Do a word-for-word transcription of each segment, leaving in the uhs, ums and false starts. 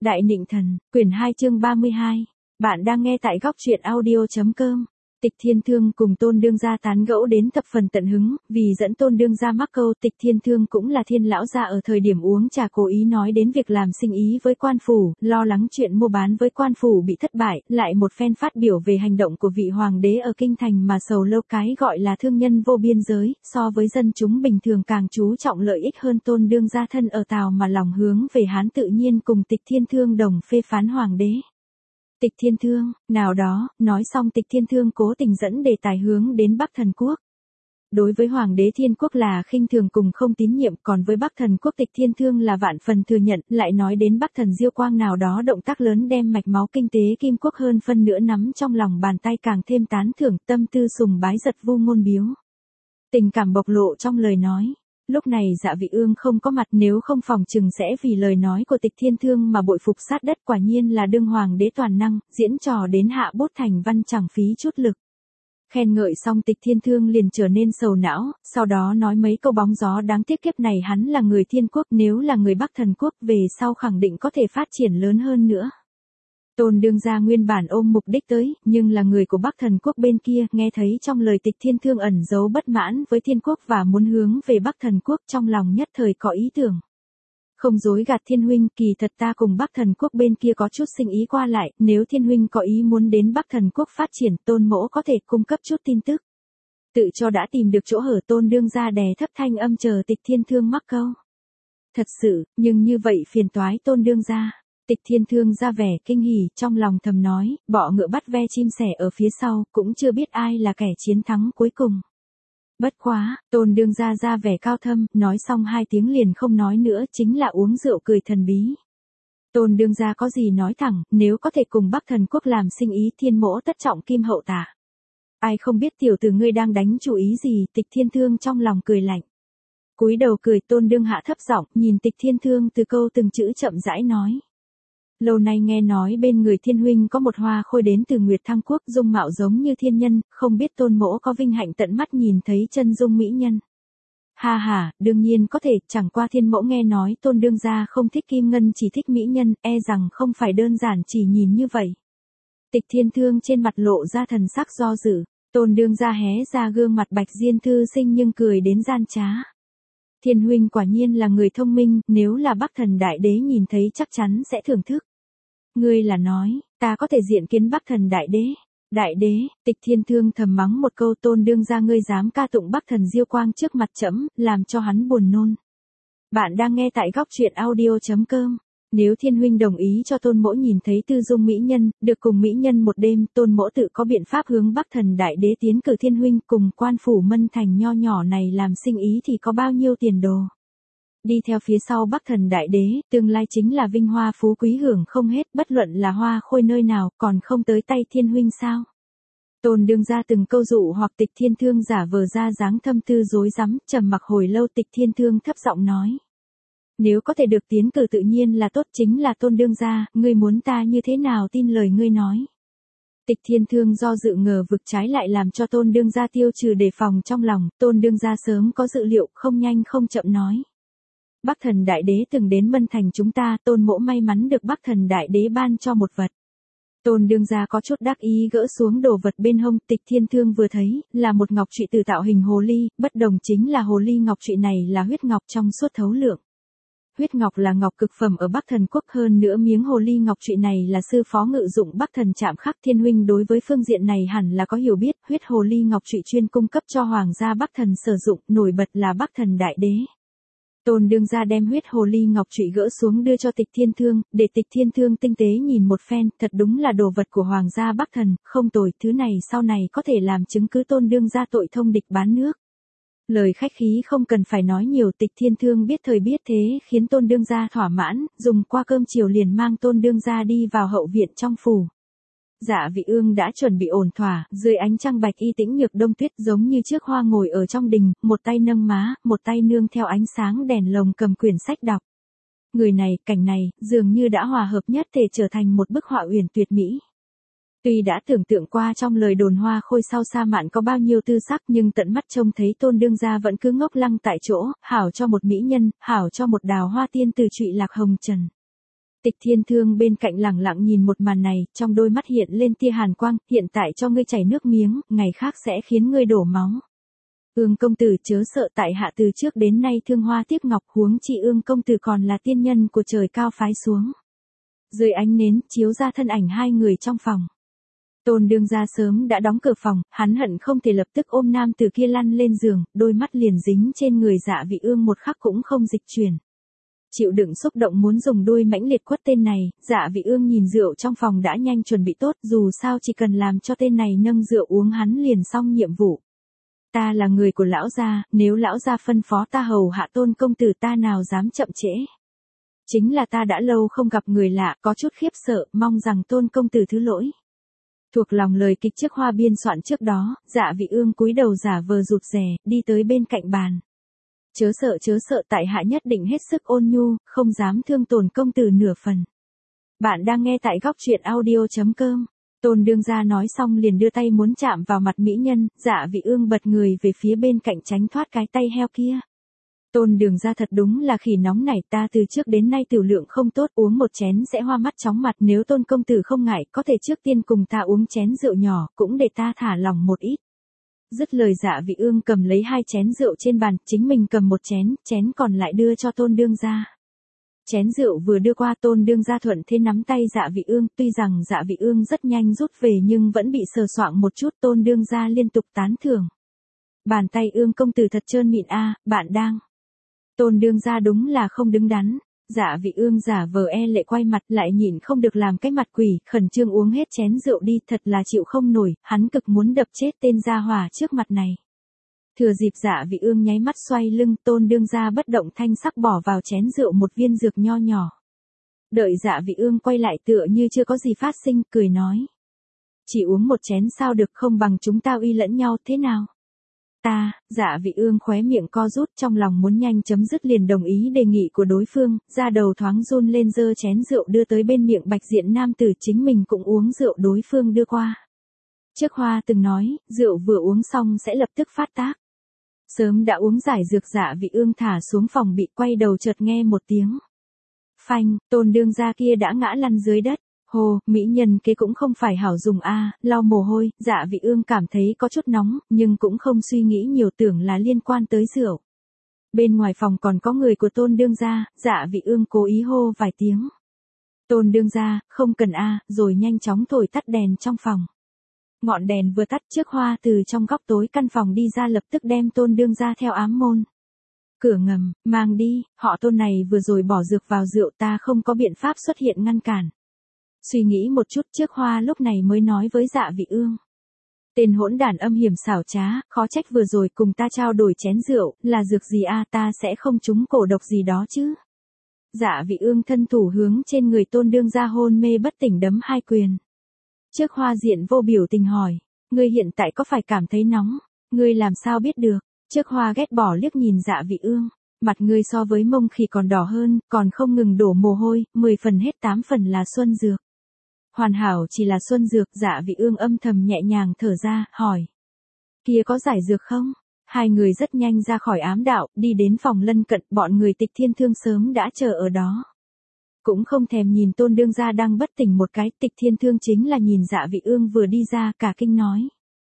Đại Nịnh Thần, quyển hai chương ba mươi hai. Bạn đang nghe tại góc truyện audio chấm com. Tịch Thiên Thương cùng Tôn Đương gia tán gẫu đến thập phần tận hứng, vì dẫn Tôn Đương gia mắc câu. Tịch Thiên Thương cũng là Thiên lão gia ở thời điểm uống trà cố ý nói đến việc làm sinh ý với quan phủ, lo lắng chuyện mua bán với quan phủ bị thất bại, lại một phen phát biểu về hành động của vị hoàng đế ở kinh thành mà sầu lâu cái gọi là thương nhân vô biên giới, so với dân chúng bình thường càng chú trọng lợi ích hơn. Tôn Đương gia thân ở Tào mà lòng hướng về Hán, tự nhiên cùng Tịch Thiên Thương đồng phê phán hoàng đế. Tịch Thiên Thương, nào đó, nói xong Tịch Thiên Thương cố tình dẫn đề tài hướng đến Bắc Thần Quốc. Đối với Hoàng đế Thiên Quốc là khinh thường cùng không tín nhiệm, còn với Bắc Thần Quốc Tịch Thiên Thương là vạn phần thừa nhận, lại nói đến Bắc Thần Diêu Quang nào đó động tác lớn đem mạch máu kinh tế Kim Quốc hơn phân nữa nắm trong lòng bàn tay, càng thêm tán thưởng, tâm tư sùng bái giật vu ngôn biếu. Tình cảm bộc lộ trong lời nói. Lúc này Dạ Vị Ương không có mặt, nếu không phòng chừng sẽ vì lời nói của Tịch Thiên Thương mà bội phục sát đất. Quả nhiên là đương hoàng đế toàn năng, diễn trò đến hạ bút thành văn chẳng phí chút lực. Khen ngợi xong Tịch Thiên Thương liền trở nên sầu não, sau đó nói mấy câu bóng gió đáng tiếc, kiếp này hắn là người Thiên Quốc, nếu là người Bắc Thần Quốc về sau khẳng định có thể phát triển lớn hơn nữa. Tôn Đương gia nguyên bản ôm mục đích tới, nhưng là người của Bắc Thần Quốc bên kia, nghe thấy trong lời Tịch Thiên Thương ẩn giấu bất mãn với Thiên Quốc và muốn hướng về Bắc Thần Quốc, trong lòng nhất thời có ý tưởng. Không dối gạt Thiên huynh, kỳ thật ta cùng Bắc Thần Quốc bên kia có chút sinh ý qua lại, nếu Thiên huynh có ý muốn đến Bắc Thần Quốc phát triển, Tôn mỗ có thể cung cấp chút tin tức. Tự cho đã tìm được chỗ hở, Tôn Đương gia đè thấp thanh âm chờ Tịch Thiên Thương mắc câu. Thật sự, nhưng như vậy phiền toái Tôn Đương gia. Tịch Thiên Thương ra vẻ kinh hỉ, trong lòng thầm nói, bọ ngựa bắt ve chim sẻ ở phía sau, cũng chưa biết ai là kẻ chiến thắng cuối cùng. Bất quá, Tôn Đương gia ra vẻ cao thâm, nói xong hai tiếng liền không nói nữa, chính là uống rượu cười thần bí. Tôn Đương gia có gì nói thẳng, nếu có thể cùng Bắc Thần Quốc làm sinh ý, thiên mỗ tất trọng kim hậu tả. Ai không biết tiểu tử ngươi đang đánh chủ ý gì. Tịch Thiên Thương trong lòng cười lạnh. Cúi đầu cười, Tôn Đương hạ thấp giọng, nhìn Tịch Thiên Thương từ câu từng chữ chậm rãi nói. Lâu nay nghe nói bên người Thiên huynh có một hoa khôi đến từ Nguyệt Thăng Quốc, dung mạo giống như thiên nhân, không biết Tôn mỗ có vinh hạnh tận mắt nhìn thấy chân dung mỹ nhân. Ha ha, đương nhiên có thể, chẳng qua Thiên mẫu nghe nói Tôn Đương gia không thích kim ngân, chỉ thích mỹ nhân, e rằng không phải đơn giản chỉ nhìn như vậy. Tịch Thiên Thương trên mặt lộ ra thần sắc do dự, Tôn Đương gia hé ra gương mặt bạch diên thư sinh nhưng cười đến gian trá. Thiên huynh quả nhiên là người thông minh, nếu là Bắc Thần Đại Đế nhìn thấy chắc chắn sẽ thưởng thức. Ngươi là nói, ta có thể diện kiến Bắc Thần Đại Đế. Đại Đế, Tịch Thiên Thương thầm mắng một câu, Tôn Đương gia ngươi dám ca tụng Bắc Thần Diêu Quang trước mặt trẫm, làm cho hắn buồn nôn. Bạn đang nghe tại góc truyện audio chấm com. Nếu Thiên huynh đồng ý cho Tôn mỗ nhìn thấy tư dung mỹ nhân, được cùng mỹ nhân một đêm, Tôn mỗ tự có biện pháp hướng Bắc Thần Đại Đế tiến cử Thiên huynh cùng quan phủ Mân Thành nho nhỏ này làm sinh ý thì có bao nhiêu tiền đồ. Đi theo phía sau Bắc Thần Đại Đế, tương lai chính là vinh hoa phú quý hưởng không hết, bất luận là hoa khôi nơi nào, còn không tới tay Thiên huynh sao. Tôn Đương gia từng câu dụ hoặc Tịch Thiên Thương giả vờ ra dáng thâm tư dối rắm, trầm mặc hồi lâu. Tịch Thiên Thương thấp giọng nói. Nếu có thể được tiến cử tự nhiên là tốt, chính là Tôn Đương gia, ngươi muốn ta như thế nào tin lời ngươi nói. Tịch Thiên Thương do dự ngờ vực, trái lại làm cho Tôn Đương gia tiêu trừ đề phòng trong lòng. Tôn Đương gia sớm có dự liệu, không nhanh không chậm nói. Bắc Thần Đại Đế từng đến Mân Thành chúng ta, Tôn mỗ may mắn được Bắc Thần Đại Đế ban cho một vật. Tôn Đương gia có chút đắc ý gỡ xuống đồ vật bên hông. Tịch Thiên Thương vừa thấy, là một ngọc trụy từ tạo hình hồ ly, bất đồng chính là hồ ly ngọc trụy này là huyết ngọc trong suốt thấu lượng. Huyết ngọc là ngọc cực phẩm ở Bắc Thần Quốc, hơn nữa miếng hồ ly ngọc trụy này là sư phó ngự dụng Bắc Thần chạm khắc. Thiên huynh đối với phương diện này hẳn là có hiểu biết, huyết hồ ly ngọc trụy chuyên cung cấp cho hoàng gia Bắc Thần sử dụng, nổi bật là Bắc Thần Đại Đế. Tôn Đương gia đem huyết hồ ly ngọc trụy gỡ xuống đưa cho Tịch Thiên Thương, để Tịch Thiên Thương tinh tế nhìn một phen, thật đúng là đồ vật của hoàng gia Bắc Thần, không tồi, thứ này sau này có thể làm chứng cứ Tôn Đương gia tội thông địch bán nước. Lời khách khí không cần phải nói nhiều, Tịch Thiên Thương biết thời biết thế khiến Tôn Đương gia thỏa mãn, dùng qua cơm chiều liền mang Tôn Đương gia đi vào hậu viện trong phủ. Dạ Vị Ương đã chuẩn bị ổn thỏa, dưới ánh trăng bạch y tĩnh nhược đông tuyết, giống như trước hoa ngồi ở trong đình, một tay nâng má, một tay nương theo ánh sáng đèn lồng cầm quyển sách đọc. Người này, cảnh này, dường như đã hòa hợp nhất thể trở thành một bức họa uyển tuyệt mỹ. Tuy đã tưởng tượng qua trong lời đồn hoa khôi sau sa mạn có bao nhiêu tư sắc, nhưng tận mắt trông thấy Tôn Đương gia vẫn cứ ngốc lăng tại chỗ, hảo cho một mỹ nhân, hảo cho một đào hoa tiên từ trụy lạc hồng trần. Tịch Thiên Thương bên cạnh lẳng lặng nhìn một màn này, trong đôi mắt hiện lên tia hàn quang, hiện tại cho ngươi chảy nước miếng, ngày khác sẽ khiến ngươi đổ máu. Ương công tử chớ sợ, tại hạ từ trước đến nay thương hoa tiếc ngọc, huống chi Ương công tử còn là tiên nhân của trời cao phái xuống. Dưới ánh nến chiếu ra thân ảnh hai người trong phòng. Tôn đương gia sớm đã đóng cửa phòng, hắn hận không thể lập tức ôm nam từ kia lăn lên giường, đôi mắt liền dính trên người Dạ Vị Ương một khắc cũng không dịch chuyển. Chịu đựng xúc động muốn dùng đuôi mãnh liệt quất tên này, Dạ Vị Ương nhìn rượu trong phòng đã nhanh chuẩn bị tốt, dù sao chỉ cần làm cho tên này nâng rượu uống hắn liền xong nhiệm vụ. Ta là người của lão gia, nếu lão gia phân phó ta hầu hạ Tôn công tử ta nào dám chậm trễ. Chính là ta đã lâu không gặp người lạ, có chút khiếp sợ, mong rằng Tôn công tử thứ lỗi. Thuộc lòng lời kịch trước hoa biên soạn trước đó, Dạ Vị Ương cúi đầu giả vờ rụt rè, đi tới bên cạnh bàn. Chớ sợ chớ sợ, tại hạ nhất định hết sức ôn nhu, không dám thương tổn công tử nửa phần. Bạn đang nghe tại góc truyện audio chấm com. Tôn đương gia nói xong liền đưa tay muốn chạm vào mặt mỹ nhân, Dạ Vị Ương bật người về phía bên cạnh tránh thoát cái tay heo kia. Tôn đường gia thật đúng là khỉ nóng nảy, ta từ trước đến nay tiểu lượng không tốt, uống một chén sẽ hoa mắt chóng mặt, nếu Tôn công tử không ngại, có thể trước tiên cùng ta uống chén rượu nhỏ, cũng để ta thả lỏng một ít. Dứt lời Dạ Vị Ương cầm lấy hai chén rượu trên bàn, chính mình cầm một chén, chén còn lại đưa cho Tôn đương gia. Chén rượu vừa đưa qua, Tôn đương gia thuận thế nắm tay Dạ Vị Ương, tuy rằng Dạ Vị Ương rất nhanh rút về nhưng vẫn bị sờ soạng một chút, Tôn đương gia liên tục tán thưởng. Bàn tay Ương công tử thật trơn mịn a, bạn đang. Tôn đương gia đúng là không đứng đắn. Dạ Vị Ương giả vờ e lệ quay mặt lại nhịn không được làm cái mặt quỷ, khẩn trương uống hết chén rượu đi, thật là chịu không nổi, hắn cực muốn đập chết tên gia hỏa trước mặt này. Thừa dịp Dạ Vị Ương nháy mắt xoay lưng, Tôn đương gia bất động thanh sắc bỏ vào chén rượu một viên dược nho nhỏ. Đợi Dạ Vị Ương quay lại tựa như chưa có gì phát sinh, cười nói. Chỉ uống một chén sao được, không bằng chúng ta uy lẫn nhau, thế nào? Ta, Dạ Vị Ương khóe miệng co rút, trong lòng muốn nhanh chấm dứt liền đồng ý đề nghị của đối phương, ra đầu thoáng run lên giơ chén rượu đưa tới bên miệng bạch diện nam tử, chính mình cũng uống rượu đối phương đưa qua. Trước hoa từng nói, rượu vừa uống xong sẽ lập tức phát tác. Sớm đã uống giải dược, Dạ Vị Ương thả xuống phòng bị, quay đầu chợt nghe một tiếng. Phanh, Tôn đương gia kia đã ngã lăn dưới đất. Hồ, mỹ nhân kế cũng không phải hảo dùng a, à, lau mồ hôi, Dạ Vị Ương cảm thấy có chút nóng, nhưng cũng không suy nghĩ nhiều, tưởng là liên quan tới rượu. Bên ngoài phòng còn có người của Tôn đương gia, Dạ Vị Ương cố ý hô vài tiếng. Tôn đương gia, không cần a, à, rồi nhanh chóng thổi tắt đèn trong phòng. Ngọn đèn vừa tắt, trước hoa từ trong góc tối căn phòng đi ra, lập tức đem Tôn đương gia theo ám môn. Cửa ngầm, mang đi, họ Tôn này vừa rồi bỏ dược vào rượu, ta không có biện pháp xuất hiện ngăn cản. Suy nghĩ một chút, trước hoa lúc này mới nói với Dạ Vị Ương. Tên hỗn đản âm hiểm xảo trá, khó trách vừa rồi cùng ta trao đổi chén rượu, là dược gì a, à, ta sẽ không trúng cổ độc gì đó chứ. Dạ Vị Ương thân thủ hướng trên người Tôn đương gia hôn mê bất tỉnh đấm hai quyền. Trước hoa diện vô biểu tình hỏi, ngươi hiện tại có phải cảm thấy nóng, ngươi làm sao biết được? Trước hoa ghét bỏ liếc nhìn Dạ Vị Ương. Mặt ngươi so với mông khỉ còn đỏ hơn, còn không ngừng đổ mồ hôi, mười phần hết tám phần là xuân dược. Hoàn hảo chỉ là xuân dược, Dạ Vị Ương âm thầm nhẹ nhàng thở ra, hỏi. Kia có giải dược không? Hai người rất nhanh ra khỏi ám đạo, đi đến phòng lân cận, bọn người Tịch Thiên Thương sớm đã chờ ở đó. Cũng không thèm nhìn Tôn đương gia đang bất tỉnh một cái, Tịch Thiên Thương chính là nhìn Dạ Vị Ương vừa đi ra, cả kinh nói.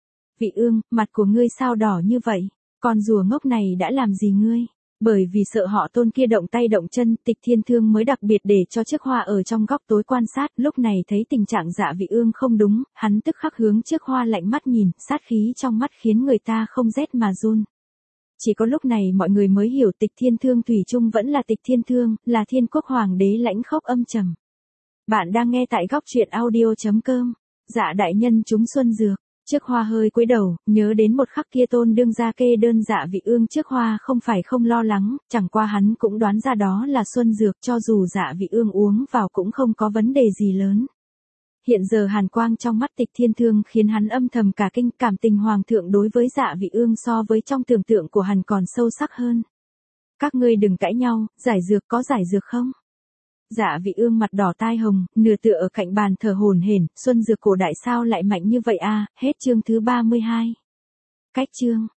Vị Ương, mặt của ngươi sao đỏ như vậy? Con rùa ngốc này đã làm gì ngươi? Bởi vì sợ họ Tôn kia động tay động chân, Tịch Thiên Thương mới đặc biệt để cho Trước Hoa ở trong góc tối quan sát, lúc này thấy tình trạng Dạ Vị Ương không đúng, hắn tức khắc hướng Trước Hoa lạnh mắt nhìn, sát khí trong mắt khiến người ta không rét mà run. Chỉ có lúc này mọi người mới hiểu Tịch Thiên Thương thủy chung vẫn là Tịch Thiên Thương, là Thiên Quốc Hoàng đế lãnh khốc âm trầm. Bạn đang nghe tại góc truyện audio chấm com. Dạ đại nhân chúng xuân dược. Trước Hoa hơi cúi đầu, nhớ đến một khắc kia Tôn đương gia kê đơn Dạ Vị Ương, Trước Hoa không phải không lo lắng, chẳng qua hắn cũng đoán ra đó là xuân dược, cho dù Dạ Vị Ương uống vào cũng không có vấn đề gì lớn. Hiện giờ hàn quang trong mắt Tịch Thiên Thương khiến hắn âm thầm cả kinh, cảm tình hoàng thượng đối với Dạ Vị Ương so với trong tưởng tượng của hắn còn sâu sắc hơn. Các ngươi đừng cãi nhau, giải dược có giải dược không? Dạ Vị Ương mặt đỏ tai hồng, nửa tựa ở cạnh bàn thở hổn hển, xuân dược cổ đại sao lại mạnh như vậy a, à? Hết chương thứ ba mươi hai. Cách chương